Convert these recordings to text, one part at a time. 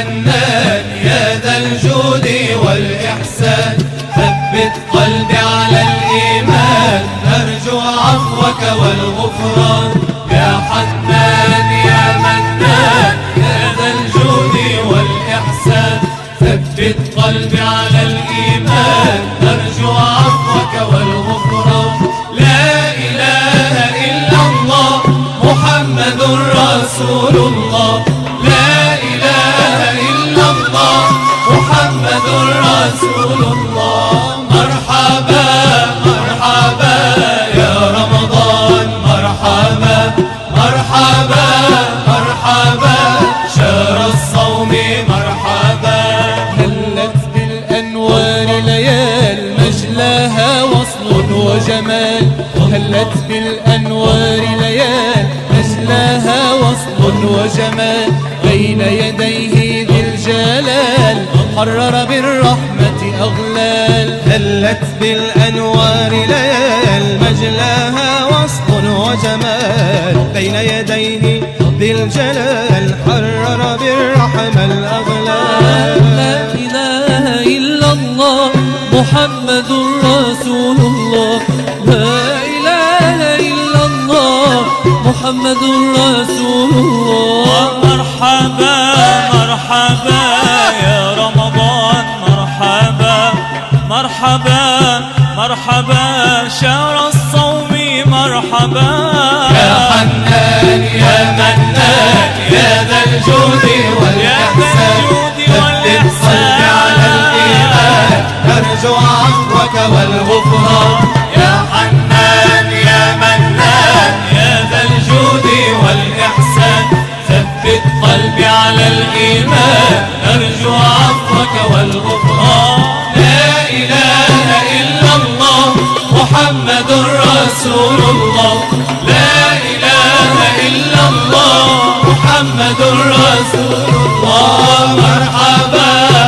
منان يا ذا الجود والإحسان، ثبت قلبي على الإيمان، أرجو عفوك والغفران. يا حنان يا منان يا ذا الجود والإحسان، ثبت قلبي على الإيمان، أرجو عفوك والغفران. لا إله إلا الله محمد رسول الله، لا إله إلا الله محمد رسول الله. مرحبا مرحبا يا رمضان، مرحبا مرحبا مرحبا شهر الصوم، مرحبا. هلت بالأنوار ليال مجلاها وصل وجمال، هلت بالأنوار ليال مجلاها وصل وجمال، بين يديه ذي الجلال حرر بالرحمة أغلال. هلت بالأنوار ليال مجلاها وصل وجمال، بين يديه ذي الجلال حرر بالرحمة الأغلال. لا إله إلا الله محمد رسول الله، لا إله إلا الله محمد رسول الله. مرحبا مرحبا يا رمضان، مرحبا مرحبا مرحبا شهر الصوم، مرحبا. يا حنان يا منان يا ذا الجود والإحسان، ثبت قلبي على الإيمان، أرجو عفوك والغفران. يا حنان يا منان يا ذا الجود والإحسان، ثبت قلبي على الإيمان، أرجو عفوك والغفران. لا إله إلا الله محمد رسول الله، لا إله إلا الله محمد رسول الله. مرحبا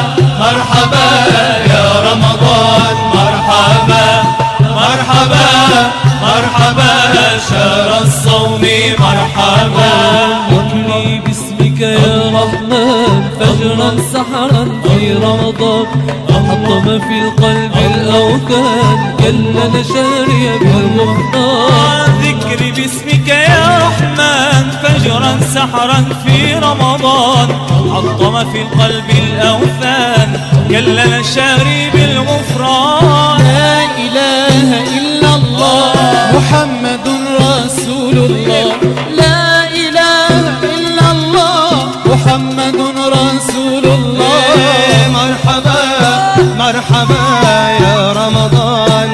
مرحبا يا رمضان، مرحبا مرحبا مرحبا شهر الصوم، مرحبا. أكلي باسمك يا رحمن فجرا سحرا في رمضان، حطم في القلب الأوثان كلنا شاري بالغفران. ذكري باسمك يا رحمن فجرا سحرا في رمضان، حطم في القلب الأوثان كلنا شاري بالغفران. لا إله إلا الله محمد رسول الله، لا إله إلا الله محمد رسول الله. مرحبا مرحبا يا رمضان،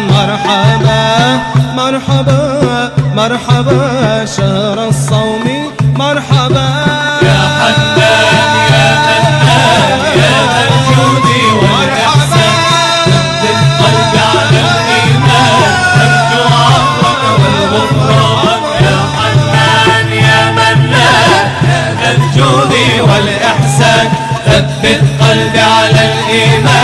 مرحبا مرحبا مرحبا شهر الصوم، مرحبا. يا حنان يا منان يا ذا الجود والإحسان، ثبت قلبي على الإيمان، أرجو عفوك والغفران. يا حنان يا منان يا ذا الجود والإحسان، ثبت قلبي على الإيمان،